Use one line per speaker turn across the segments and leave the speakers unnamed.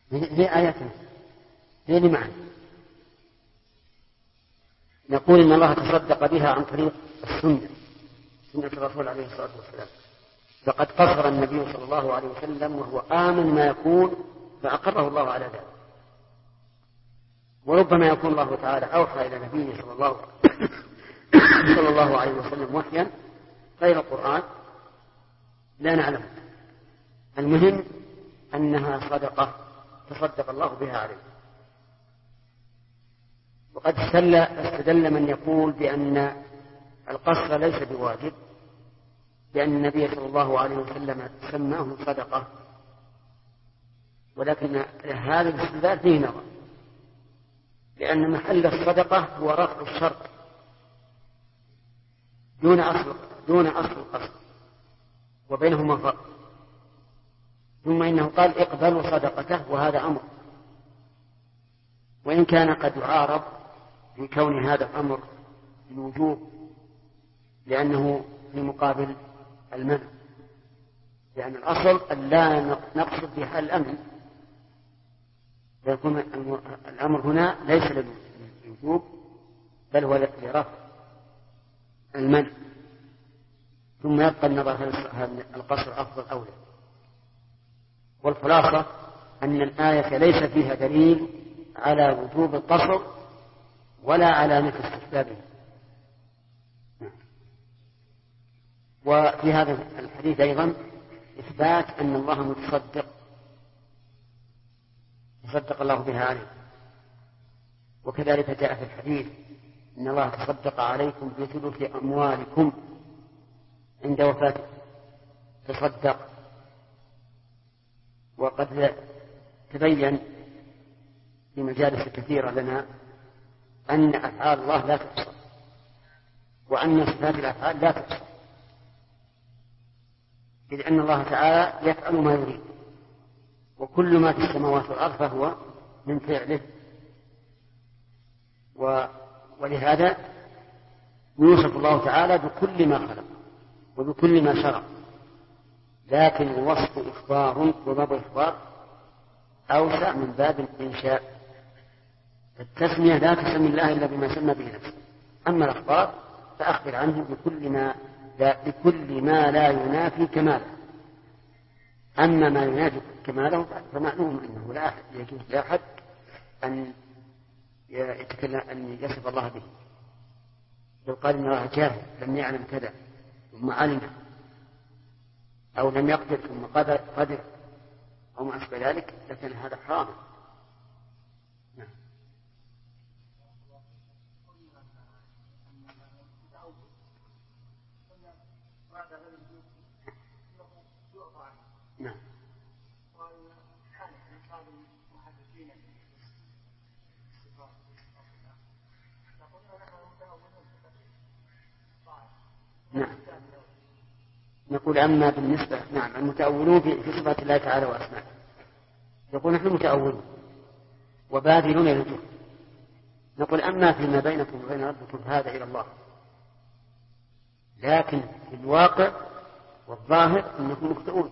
هي آياتنا هي اللي معنا. نقول إن الله تصدق بها عن طريق السنة، سنة الرسول عليه الصلاة والسلام. فقد قصر النبي صلى الله عليه وسلم وهو آمن ما يكون فأقره الله على ذلك. وربما يكون الله تعالى أوحى إلى نبيه صلى الله عليه وسلم وحيا غير القرآن لا نعلم. المهم أنها صدقة تصدق الله بها عليه. وقد استدل من يقول بأن القصر ليس بواجب، لأن النبي صلى الله عليه وسلم سماه صدقة، ولكن هذا الاستدلال فيه نظر، لأن محل الصدقة هو رفع الشرط دون أصل القصر، وبينهما فرق. ثم إنه قال اقبلوا صدقته، وهذا أمر، وإن كان قد يعارض في كون هذا الأمر الوجوب، لأنه في مقابل المنع، لأن الأصل أن لا نقصد في حال الأمن، فيكون الأمر هنا ليس للوجوب بل هو لرفع المنع. ثم يبقى النظر هل القصر أفضل أو لا. والخلاصة أن الآية ليس فيها دليل على وجوب القصر ولا على نفي استحبابه. وفي هذا الحديث أيضا إثبات أن الله متصدق الله بها عليه. وكذلك جاء في الحديث إن الله تصدق عليكم بثلث أموالكم عند وفاته، تصدق. وقد تبين في مجالس كثيرة لنا أن أفعال الله لا تحصى، وأن صفات الأفعال لا تحصى، إذ أن الله تعالى يفعل ما يريد، وكل ما في السماوات والأرض فهو من فعله. ولهذا يوصف الله تعالى بكل ما خلق وبكل ما شرع، لكن الوصف إخبار، وباب إخبار أوسع من باب الإنشاء. التسمية لا تسمي الله إلا بما سمى به نفسه، أما الأخبار فأخبر عنه بكل ما لا ينافي كماله. أما ما ينافي كماله فمعلوم أنه لا يجوز لأحد أن يتكلم أن يصف الله به. لو قال إن الله جاهل لم يعلم كذا ثم علم، أو لم يقدر ثم قدر أو ما أشبه ذلك، لكن هذا حرام. نعم. نعم. نعم. نقول أما بالنسبة المتأولون في صفات الله تعالى وأسمائه، يقول نحن متأولون وباذلون للجهد. نقول أما فيما بينكم وبين ربكم هذا إلى الله، لكن في الواقع والظاهر أنكم مخطئون.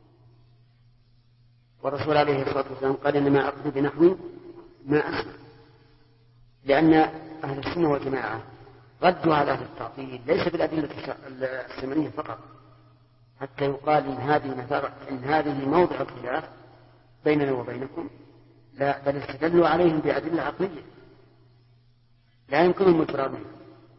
والرسول عليه الصلاة والسلام قال إنما أقصد بنحو ما أسمع، لأن أهل السنة والجماعة ردوا على أهل التعطيل ليس بالأدلة السمعية فقط، حتى يقال إن هذه موضع الخلاف بيننا وبينكم، لا بل استدلوا عليهم بأدلة عقلية لا يمكنهم الفرار منها،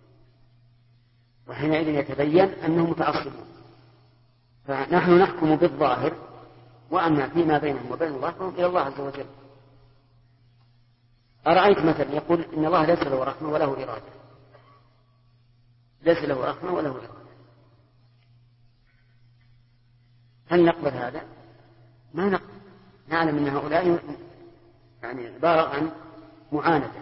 وحينئذ يتبين أنهم متعصبون. فنحن نحكم بالظاهر، وأما فيما بينهم وبين الله فهم إلى الله عز وجل. أرأيت مثلا يقول إن الله ليس له رحمة وله إرادة، ليس له رحمة وله إرادة، هل نقبل هذا؟ ما نقبل. نعلم أن هؤلاء عبارة عن معاندة،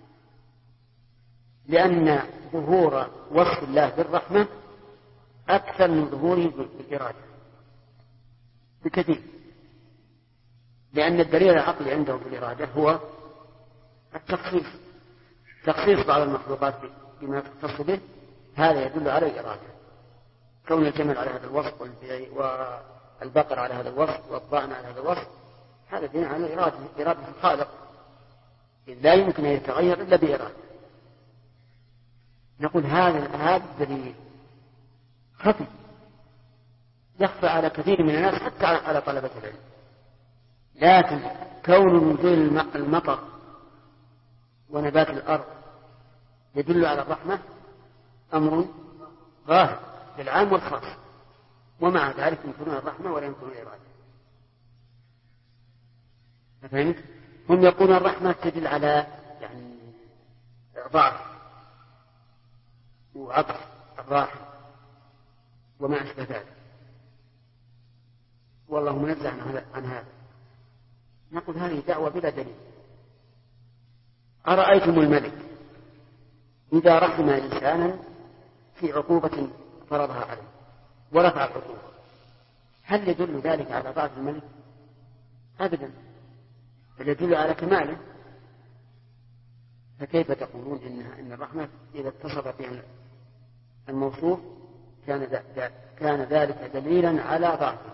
لأن ظهور وصف الله بالرحمة أكثر من ظهوره بالإرادة بكثير، لأن الدليل العقلي عنده في الإرادة هو تخصيص بعض المخلوقات بما تختص به، هذا يدل على الإرادة. كون الجمل على هذا الوصف والبقر على هذا الوصف والضأن على هذا الوصف، هذا دين على إرادة الخالق، لا يمكن أن يتغير إلا بإرادة. نقول هذا الدليل خفي يخفى على كثير من الناس حتى على طلبة العلم، لكن كون نزول المطر ونبات الأرض يدل على الرحمة أمر ظاهر للعام والخاص، ومع ذلك يمكنون الرحمة ولا يمكنون الإرادة. فهمت؟ هم يقولون الرحمة تدل على يعني ضعف وعطف الراحم وما أشبه ذلك، والله منزه عن هذا. نقول هذه دعوة بلا دليل. أرأيتم الملك إذا رحم إنسانا في عقوبة فرضها عليه ورفع العقوبة، هل يدل ذلك على ضعف الملك؟ أبدا، بل يدل على كماله. فكيف تقولون إن الرحمة إذا اتصف بها الموصوف كان ذلك دليلا على ضعفه؟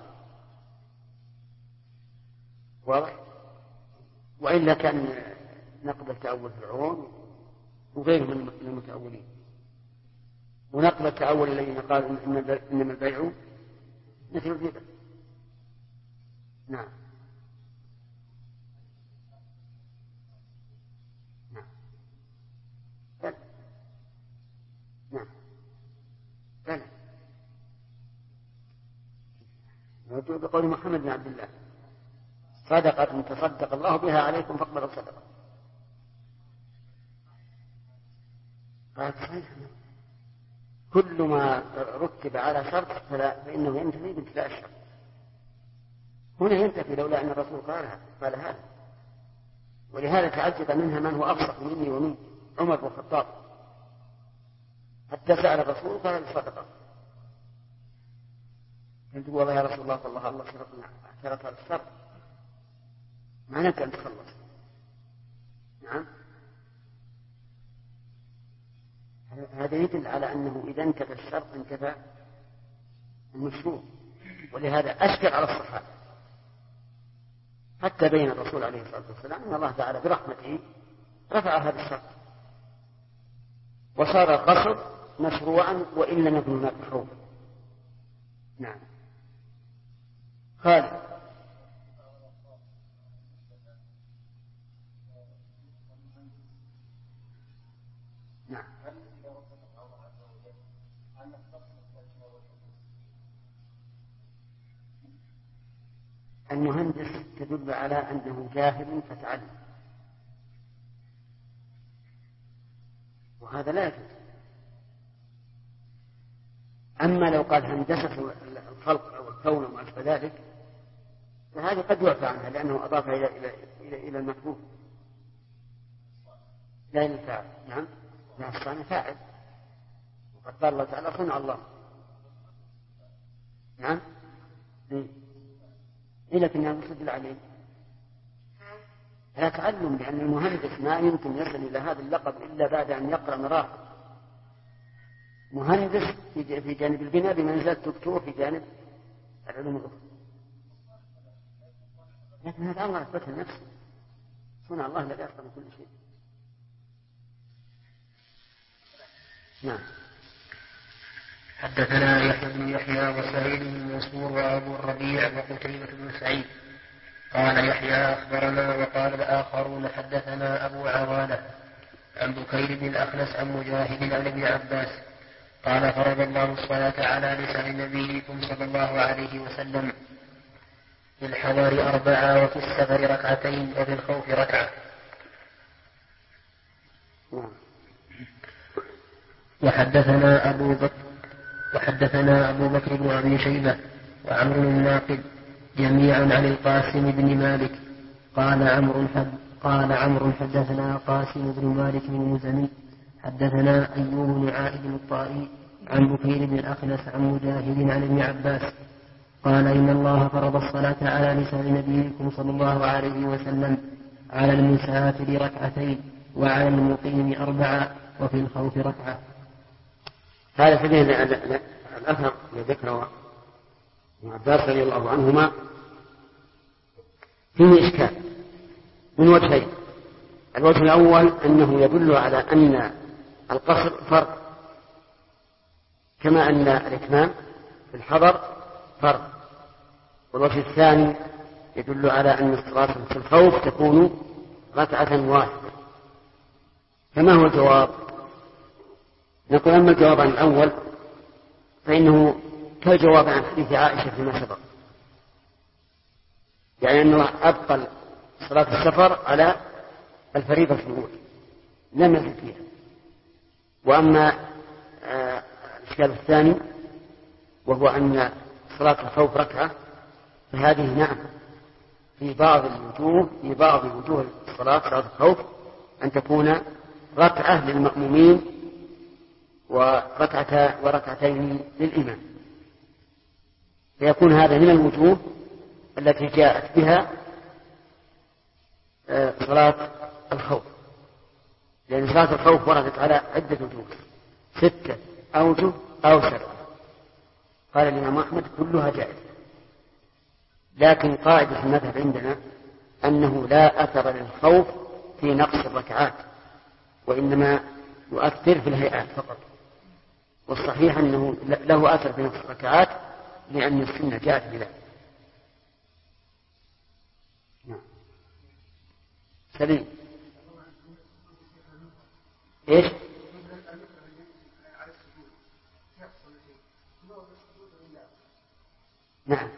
واضح؟ وإلا كان نقبل تأول فرعون وغيره من المتأولين، ونقبل تأول الذين قالوا إنما البيع مثل الربا. نعم. نعم. بلى. موجود بقول محمد بن عبد الله: صدقة تصدق الله بها عليكم فاقبلوا صدقة. كل ما رتب على شرط فإنه ينتفي بانتفاء الشرط. هنا ينتفي لولا أن الرسول قال هذا. ولهذا تعجب منها من هو أفصح مني ومن عمر بن الخطاب، حتى سأل الرسول قال الصدقة. قلت والله يا رسول الله والله الله شرط هذا الشرط معناته أن تخلص. نعم. هذا يدل على أنه إذا انتفى الشرط انتفى المشروع، ولهذا أشكل على الصحابة حتى بين الرسول عليه الصلاة والسلام أن الله تعالى برحمته رفع هذا الشرط وصار القصد مشروعا وإن لم يكن هناك خوف. نعم. خالد. نعم. المهندس تدل على أنه جاهل فتعلم، وهذا لا يجوز. أما لو قال هندسة الخلق أو الكون وما أشبه ذلك فهذه قد يعفى عنها لأنه أضاف إلى المفهوم لا الفاعل. نعم. لا، الصانع فاعل، وقد قال الله تعالى صنع الله. نعم. لكنها مستدل عليه لا تعلم، لأن المهندس ما يمكن يصل إلى هذا اللقب إلا بعد أن يقرأ مراحل. مهندس في جانب البناء بمنزلة دكتور في جانب العلوم الأخرى، لكن هذا أمر أثبته نفسه. صنع الله الذي أتقن كل شيء. نعم.
حدثنا يحيى بن يحيى وسعيد بن منصور وأبو الربيع وقتيبة بن سعيد. قال يحيى أخبرنا، وقال الآخرون حدثنا أبو عوانة عن بكير بن الأخنس عن مجاهد عن ابن عباس قال فرض الله الصلاة على لسان نبيكم صلى الله عليه وسلم في الحضر 4 وفي السفر 2 وفي الخوف 1. وحدثنا أبو بكر بن أبي شيبة وعمرو الناقد جميعا عن القاسم بن مالك قال عمرو حدثنا قاسم بن مالك بن مزني حدثنا أيوب بن عائد الطائي عن بكير بن الأخنس عن مجاهد عن ابن عباس قال إن الله فرض الصلاة على لسان نبيكم صلى الله عليه وسلم على المسافر 2 وعلى المقيم 4 وفي الخوف 1.
هذا سبيل الأثر الذي ذكره ابن عباس رضي الله عنهما فيه إشكال من وجهين. الوجه الأول أنه يدل على أن القصر فرض كما أن الإتمام في الحضر فرض. والوجه الثاني يدل على أن الصلاة في الخوف تكون ركعة واحدة. فما هو الجواب؟ نقول أما الجواب عن الأول فإنه كالجواب عن حديث عائشة فيما سبق، يعني أن الله أبقى صلاة السفر على الفريضة الأولى لم يزل فيها. وأما الإشكال الثاني وهو أن صلاة الخوف ركعة، فهذه نعم في بعض وجوه الصلاة صلاة الخوف أن تكون ركعة للمأمومين وركعتين للإمام، فيكون هذا من الوجوه التي جاءت بها صلاة الخوف، لأن صلاة الخوف وردت على عدة وجوه 6 أوجه أو 7. قال الإمام أحمد كلها جائزة، لكن قاعدة المذهب عندنا أنه لا أثر للخوف في نقص الركعات، وإنما يؤثر في الهيئات فقط. والصحيح أنه له أثر في نقص الركعات لأن السنة جاءت بذلك. نعم. سليم. إيش؟ نعم.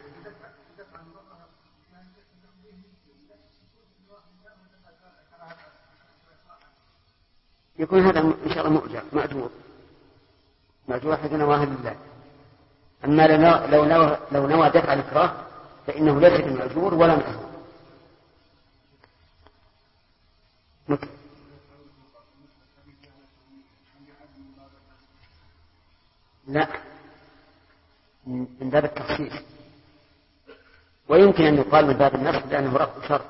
يكون هذا إن شاء الله مأجور حيث نواه لله. أما لو نوى دفع الإكراه فإنه ليس بمأجور ولا مأجور. لا، من باب التخصيص، ويمكن أن يقال من باب النصب لأنه رفع شرط،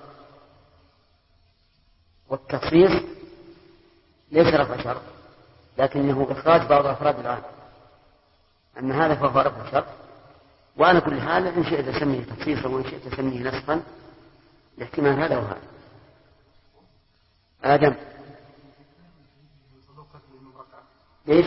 والتخصيص ليس رفع شرط لكنه إخراج بعض أفراد العام. أما هذا فهو رفع شرط. وأنا كل حال إن شئت أسميه تخصيصا وإن شئت أسميه نصبا لاحتمال هذا وهذا. آدم ليش؟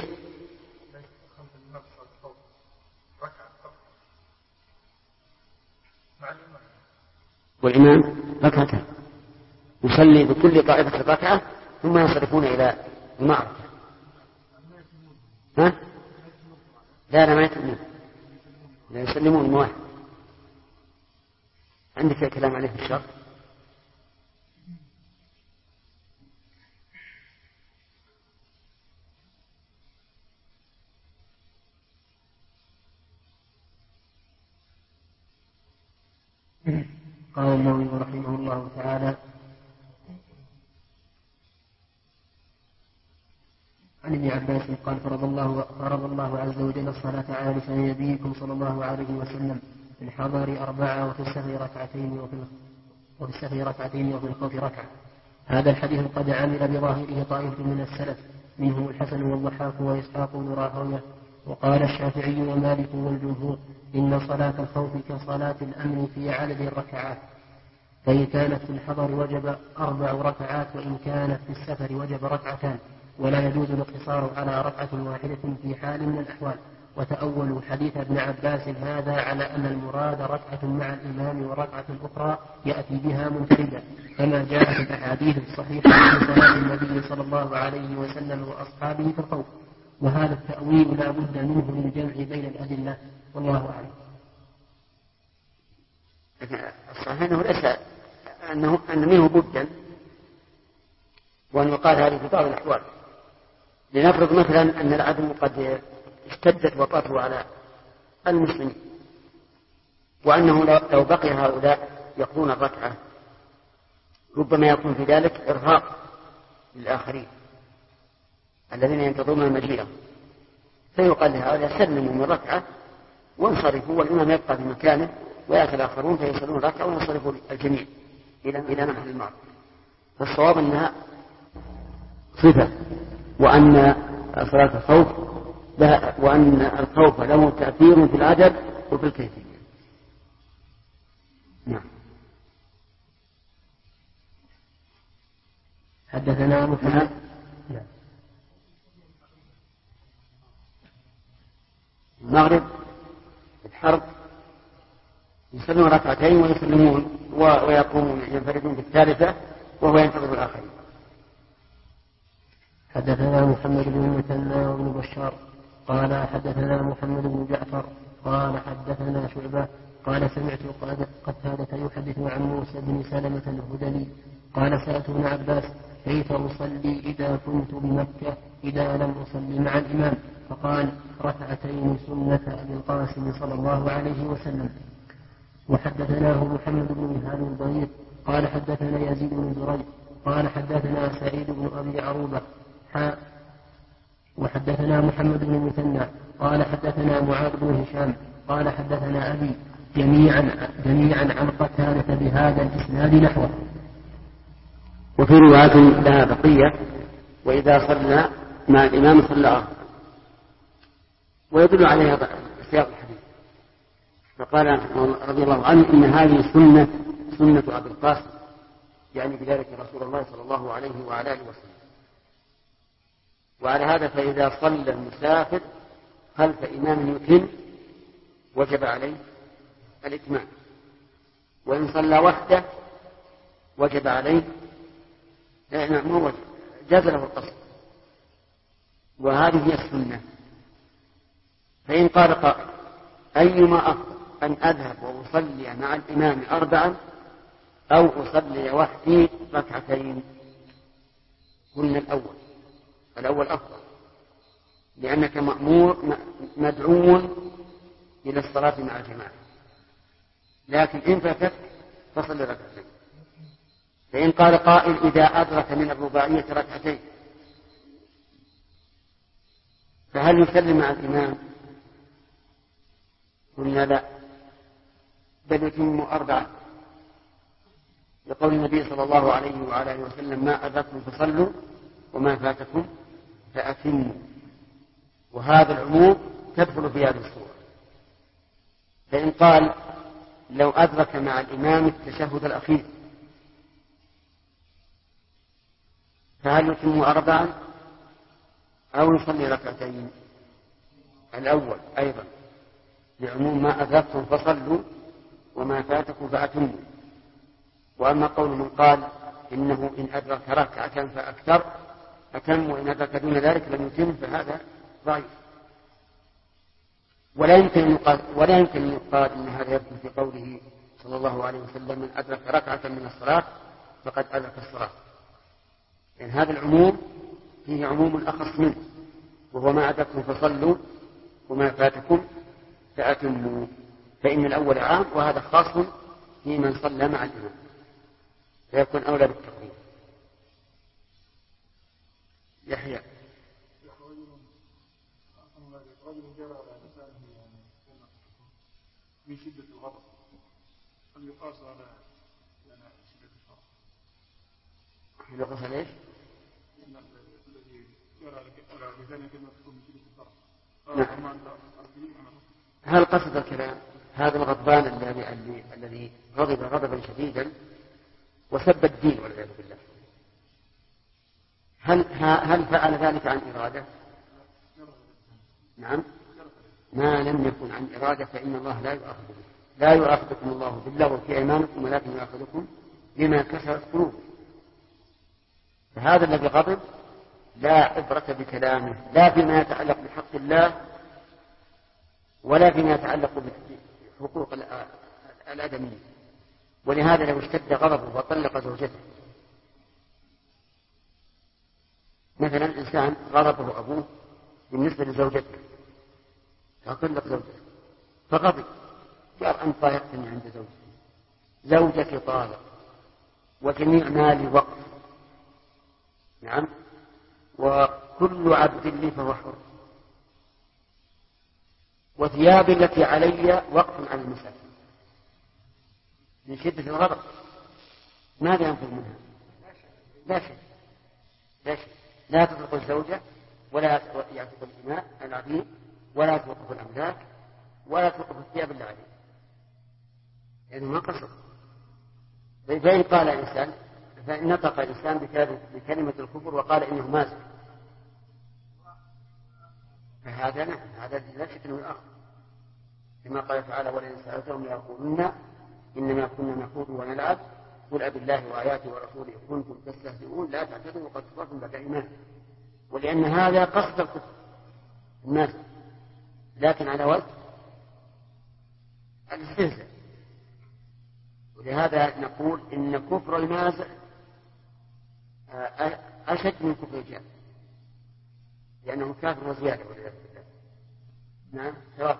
والإمام ركعتان يصلي بكل طائفة ركعة ثم ينصرفون إلى المعركة. ها؟ لا ما يتمون، لا يسلمون واحد. عندك كلام عليه في الشرط؟
قال النووي رحمه الله تعالى: عن ابن عباس قال: فرض الله عز وجل الصلاة على لسان نبيكم صلى الله عليه وسلم في الحضر 4 وفي السفر ركعتين وفي الخوف ركعة. هذا الحديث قد عمل بظاهره طائفة من السلف منهم الحسن والضحاك وإسحاق بن راهويه. وقال الشافعي ومالك والجمهور إن صلاة الخوف كصلاة الأمن في عدد الركعات، فإن كانت في الحضر وجب 4 ركعات، وإن كانت في السفر وجب 2 ركعات، ولا يجوز الاقتصار على ركعة واحدة في حال من الأحوال. وتأولوا حديث ابن عباس هذا على أن المراد ركعة مع الإمام وركعة أخرى يأتي بها منفردا، كما جاءت الأحاديث الصحيحة في صلاة النبي صلى الله عليه وسلم وأصحابه في الخوف. وهذا التأويل لا بد منه للجمع بين الأدلة، والله أعلم.
الصحيح أنه ليس أن منه بدا، وأن يقال هذه في بعض الأحوال. لنفرض مثلا أن العدو قد اشتدت وطأته على المسلمين، وأنه لو بقي هؤلاء يقضون الركعة ربما يكون في ذلك إرهاق للآخرين الذين ينتظرون المجيء، فيقال لهؤلاء سلموا من ركعة وانصرفوا، والإمام يبقى في مكانه ويأتي الآخرون فيصلون ركعة وينصرفوا الجميع إلى محل المعركة. فالصواب أنها صفة، وأن صلاة الخوف وأن الخوف له تأثير في العدد وفي الكيفية. نعم.
حدثنا محمد.
المغرب الحرب يصلون ركعتين ويسلمون ويقومون ينفردون بالثالثة وهو ينتظر الآخرين.
حدثنا محمد بن المثنى وابن بشار قال حدثنا محمد بن جعفر قال حدثنا شعبة قال سمعت قتادة يحدث عن موسى بن سلمة الهذلي قال سألت ابن عباس كيف أصلي إذا كنت بمكة إذا لم أصلي مع الإمام؟ فقال ركعتين سنة أبي القاسم صلى الله عليه وسلم. وحدثناه محمد بن مهان الضرير قال حدثنا يزيد بن زريع قال حدثنا سعيد بن أبي عروبة وحدثنا محمد بن المثنى قال حدثنا معاذ بن هشام قال حدثنا أبي جميعا عن قتادة بهذا الإسناد نحوه.
وفي رواية لها بقية وإذا صلى مع الإمام صلى أربعا ويدل عليها سياق الحديث. فقال رضي الله عنه إن هذه سنة أبي القاسم يعني بذلك رسول الله صلى الله عليه وعلى آله وسلم. وعلى هذا فإذا صلى المسافر خلف إمام يتم وجب عليه الإتمام، وإن صلى وحده وجب عليه جاز له القصر. وهذه هي السنة. فإن قال قائل أيما أفضل أن أذهب وأصلي مع الإمام أربعا أو أصلي وحدي ركعتين؟ قلنا الأول أفضل، لأنك مأمور مدعو إلى الصلاة مع الجماعة. لكن إن فاتت فصل ركعتين. فإن قال قائل إذا أدرك من الرباعية ركعتين فهل يسلم مع الإمام؟ قلنا لا، بل يتم أربعة، لقول النبي صلى الله عليه وعلى آله وسلم ما أدركتم فصلوا وما فاتكم فأتموا. وهذا العموم تدخل في هذه الصورة. فإن قال لو أدرك مع الإمام التشهد الأخير فهل يتم أربعا أو يصلي ركعتين؟ الأول أيضا لعموم ما أدركتم فصلوا وما فاتكم فأتموا. وأما قول من قال إنه إن أدرك ركعة فأكثر أتم وإن أدرك دون ذلك لم يتم فهذا ضعيف. ولا يمكن أن يقال إن هذا يدخل في قوله صلى الله عليه وسلم من أدرك ركعة من الصلاة فقد أدرك الصلاة، لأن هذا العموم فيه عموم أخص منه، وهو ما أدركتم فصلوا وما فاتكم فأتموا. فإن الأول عام وهذا خاص في من صلى مع الإمام، فيكون أولى بالتقديم. يحيى
من شدة الغضب هل يقاس على شدة الفرح؟
يقاس على ايش؟
الذي يرى لسانه كلمة تكون من شدة الفرح.
نعم. هل قصد الكلام هذا الغضبان الذي غضب غضبا شديدا وسب الدين والعياذ بالله، هل فعل ذلك عن إرادة؟ نعم، ما لم يكن عن إرادة فإن الله لا يؤاخذكم الله باللغو في أيمانكم ولكن يؤاخذكم بما كسبت قلوبكم. فهذا الذي غضب لا عبرة بكلامه لا فيما يتعلق بحق الله ولا فيما يتعلق بحقوق الآدميين. ولهذا لو اشتد غضبه وطلق زوجته، مثلا إنسان غضبه أبوه بالنسبة لزوجته فطلق زوجته فغضب قال أنت طالقتني عند زوجتي طالق وجميع مالي وقف، نعم، وكل عبد لي فهو حر، وثيابي التي علي وقف عن المساكين. من شدة الغضب ماذا ينفذ منها؟ لا شيء. لا تطلق الزوجة ولا يعتق الإماء العبيد ولا توقف الأملاك ولا توقف الثياب اللي عليه، يعني ما قصر. فإن قال إنسان فإن نطق الإنسان بكلمة الكفر وقال إنه مازق فهذا نعم، هذا لا شك أنه الآخر، كما قال تعالى ولئن سألتهم ليقولن إنما كنا نخوض ونلعب قل أبي الله وآياته ورسوله كنتم تستهزئون لا تعتذروا وقد كفرتم بعد إيمانكم، ولأن هذا قصد الكفر الناس لكن على وجه الاستهزاء. ولهذا نقول إن كفر المازح أشد من كفر الجاهل لأنه كافر وزيادة والعياذ بالله. نعم سواء.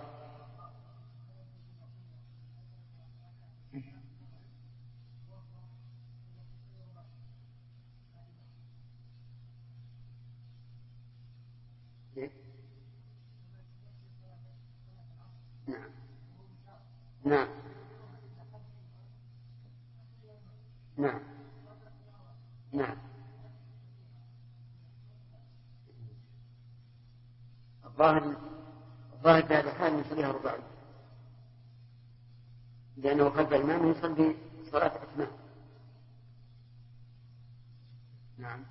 نعم نعم نعم نعم. الظاهر في هذا الحال يصليها رباعي لأنه خلف الإمام يصلي صلاة أتمام. نعم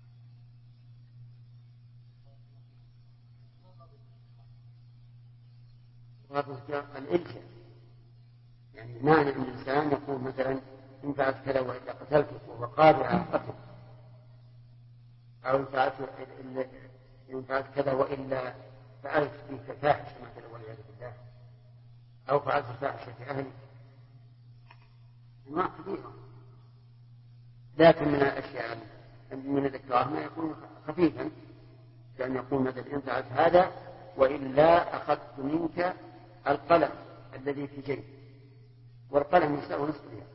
الإلزام يعني معنى أن الإنسان يقول مثلا إن فعلت كذا وإلا قتلتك وهو قادر على القتل، أو إن فعلت كذا وإلا فعلت فيك فاحشة مثلا والعياذ بالله، أو فعلت فاحشة في أهلي، أنواع كثيرة. لكن من الأشياء من الإكراه ما يكون خفيفا كأن يقول مثلا إن فعلت هذا وإلا أخذت منك القلم الذي في جيبي، والقلم يساوي نصف ريال،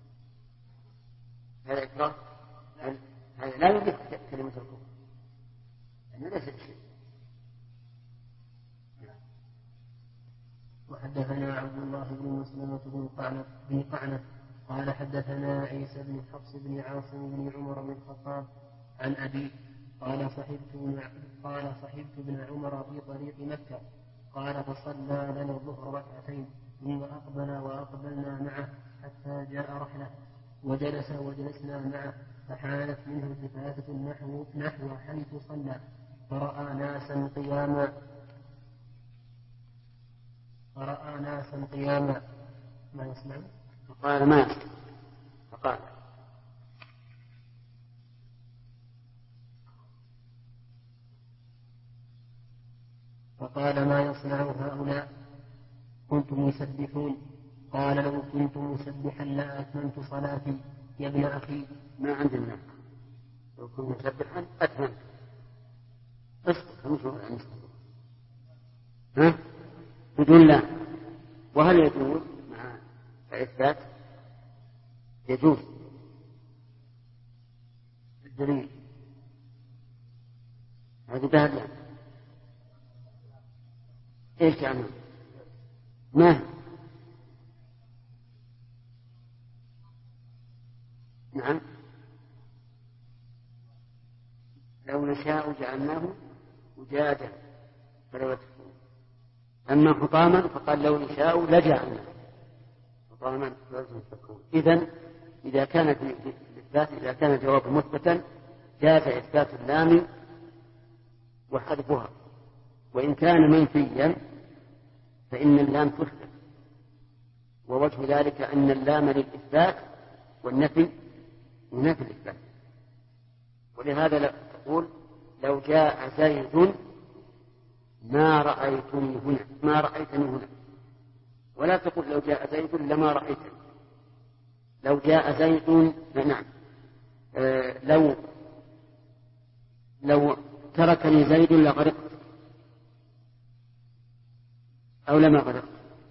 هذا إكراه، هذا لا يملك كلمة الكفر لأنه ليس بشيء.
وحدثنا عبد الله بن مسلمة بن قعنب قال حدثنا عيسى بن حفص بن عاصم بن عمر بن الخطاب عن أبي قال صحبت ابن عمر في طريق مكة قال فصلى لنا الظهر ركعتين ثم أقبل وأقبلنا معه حتى جاء رحلة وجلس وجلسنا معه فحالت منه التفاتة نحو حيث صلى فرأى ناسا قياما ما يسمع
فقال ما يسمع
فقال ما يصنع هؤلاء كنتم يسبحون قال لو كنت مسبحا لا أتممت صلاتي يا ابن أخي
ما عندي منك لو كنت مسبحا أتممت بدون لا. وهل يجوز مع الإثبات؟ يجوز. الدليل هذه بهذا ايش يعني ما نعم لو نشاء جعلناه أجاجا فلو يكفرون. أما حطاما فقال لو نشاء لجعلناه حطاما فلو يكفرون. إذا كان الإثبات إذا كان الجواب مثبتا جاز إثبات اللام وحذفها، وإن كان منفيا فإن اللام تحذف، ووجه ذلك أن اللام للإثبات والنفي ينافي الإثبات. ولهذا تقول لو جاء زيد ما رأيتني هنا، ولا تقول لو جاء زيد لما رأيتني. لو جاء زيد نعم لو تركني زيد لغرقت أو لما غرقت.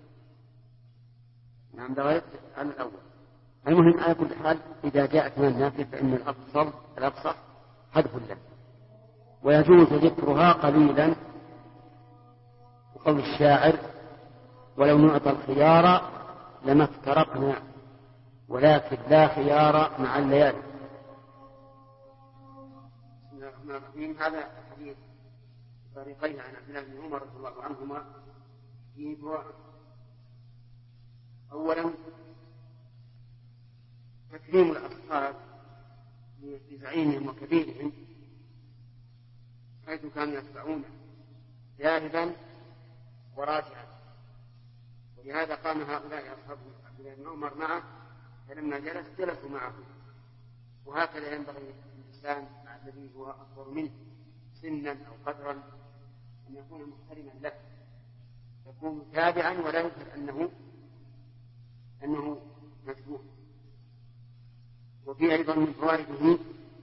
نعم لغرقت على الأول. المهم على كل حال إذا جاءت من النافي فإن الأقصر حذف اللام، ويجوز ذكرها قليلا وقول الشاعر ولو نعطى الخيار لما افترقنا ولكن لا خيار مع الليالي. بسم الله الرحمن الرحيم. هذا حديث طريقين عن عبد الله بن عمر رضي الله عنهما فيه فوائد. أولا تكريم الأصحاب لزعيمهم وكبيرهم حيث كانوا يتبعونه ذاهبا وراجعا. ولهذا قام هؤلاء أصحاب عبد الله بن عمر معه، فلما جلسوا معه. وهكذا ينبغي الإنسان مع الذي هو أكبر منه سنا أو قدرا أن يكون محترما له، يكون تابعا ولا يظهر أنه متبوع. وفي أيضا من فوائده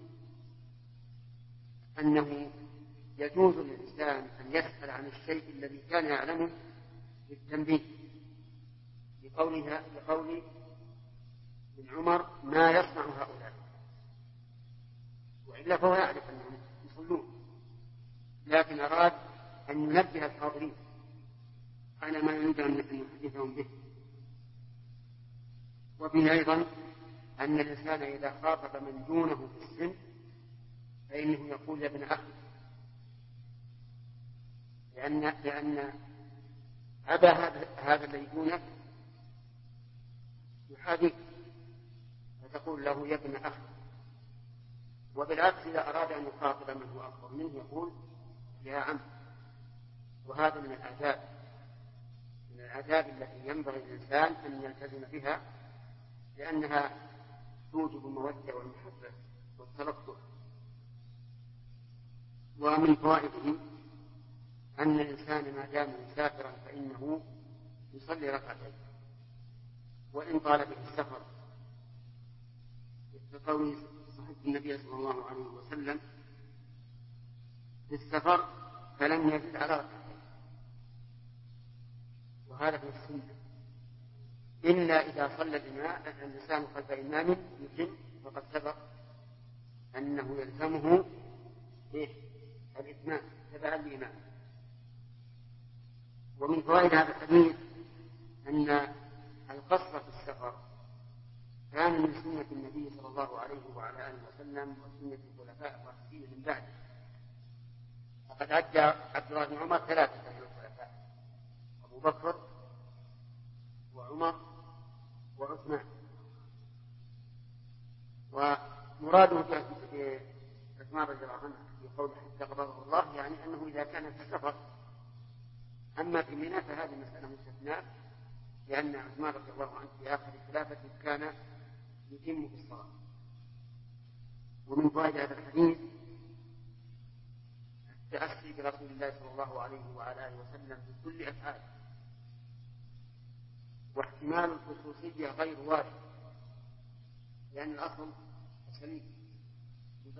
أنه يجوز للإنسان أن يسأل عن الشيء الذي كان يعلمه بالتنبيه، لقول ابن عمر ما يصنع هؤلاء، وإلا فهو يعرف أنهم يصلون، لكن أراد أن ينبه الحاضرين على ما يريد أن يحدثهم به. وفيه أيضا أن الإنسان إذا خاطب من دونه في السن فإنه يقول يا ابن أخي، لأن أبا هذا الذي دونك يحاذيك، فتقول له يا ابن أخي. وبالعكس إذا أراد أن يخاطب من هو أكبر منه يقول يا عم. وهذا من الآداب التي ينبغي الإنسان أن يلتزم بها، لأنها توجب المودة والمحبة والتلطف. ومن فوائده أن الإنسان ما دام مسافرا فإنه يصلي ركعتين وإن طال به السفر، لقول صحيح النبي صلى الله عليه وسلم في السفر فلم يزد على ركعتين، وهذا في السنة، إلا إذا صلى الإنسان خلف إمام يتم، فقد سبق أنه يلزمه الإتمام تبعا لإمام. ومن فوائد هذا الحديث أن القصر في السفر كان من سنة النبي صلى الله عليه وعلى آله وسلم وسنة الخلفاء الراشدين من بعده. فقد عد عبد الله بن عمر 3 من الخلفاء: أبو بكر وعمر وعثمان. ومراده في عثمان رضي الله عنه في قوله حتى قبضه الله، يعني أنه إذا كان في السفر. أما في منى فهذه مسألة مستثناء، لأن عثمان رضي الله عنه في آخر خلافته كان يتم في الصلاة. ومن فوائد هذا الحديث التأسي برسول الله صلى الله عليه وعلى آله وسلم في كل أفعاله، واحتمال الخصوصية غير وارد، لأن الأصل سليم مثل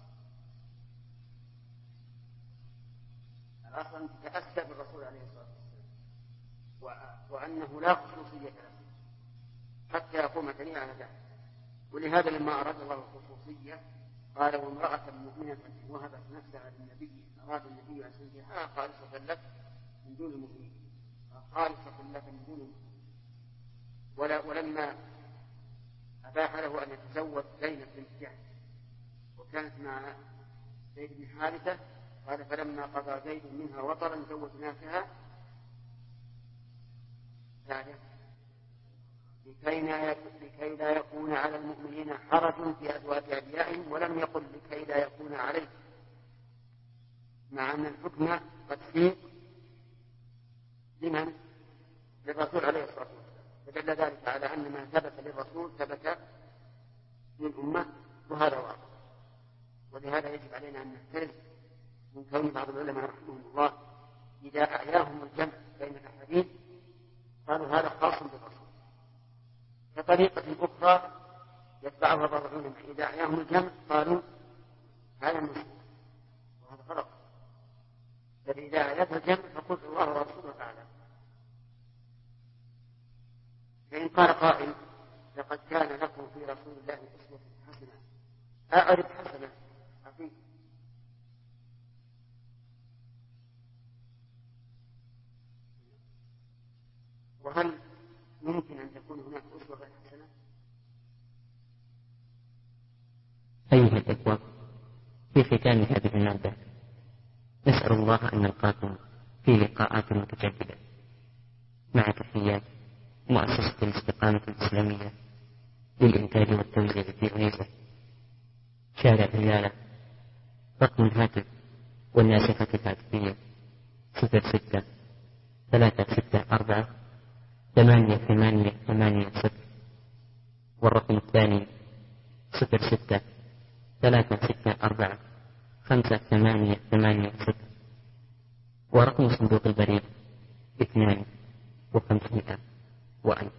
الأصل أن تتأسى بالرسول عليه الصلاة والسلام، وأنه لا خصوصية له حتى يقوم دليل على ذلك. ولهذا لما أراد الله الخصوصية قال وامرأة مؤمنة وهبت نفسها للنبي أراد النبي أن ينكحها خالصة لك من دون المؤمنين، خالصة لك من دون المؤمنين. ولما أباح له أن يتزوج زينب بنت جحش وكانت مع زيد بن حارثة قال فلما قضى زيد منها وطرا زوجناكها لكي لا يكون على المؤمنين حرج في أزواج أدعيائهم، ولم يقل لكي لا يكون عليه، مع أن الحكم قد فيه لمن؟ للرسول عليه الصلاة والسلام. فدل ذلك على أن ما ثبت للرسول ثبت للأمة، وهذا واضح. ولهذا يجب علينا أن نحترز من كون بعض العلماء رحمهم الله إذا أعياهم الجمع بين الأحاديث قالوا هذا خاص بالرسول، كطريقة أخرى يتبعها بعض العلماء إذا أعياهم الجمع قالوا هذا المسلم، وهذا فرق. فإذا أعياها الجمع فقل الله ورسوله أعلم. فإن قال قائل لقد كان لكم في رسول الله أسوة حسنة، أعرف حسنة أخي، وهل ممكن أن تكون هناك أسوة حسنة؟
أيها الإخوة، في ختام هذه المادة نسأل الله أن نلقاكم في لقاءات متجددة، مع تحيات مؤسسة الاستقامة الإسلامية للإنتاج والتوزيع في عنيزة. شارع عيالة. رقم الهاتف والناسخة الهاتفية 06-364-8880. والرقم الثاني 06-364-5880. ورقم صندوق البريد 2 و500 وألف.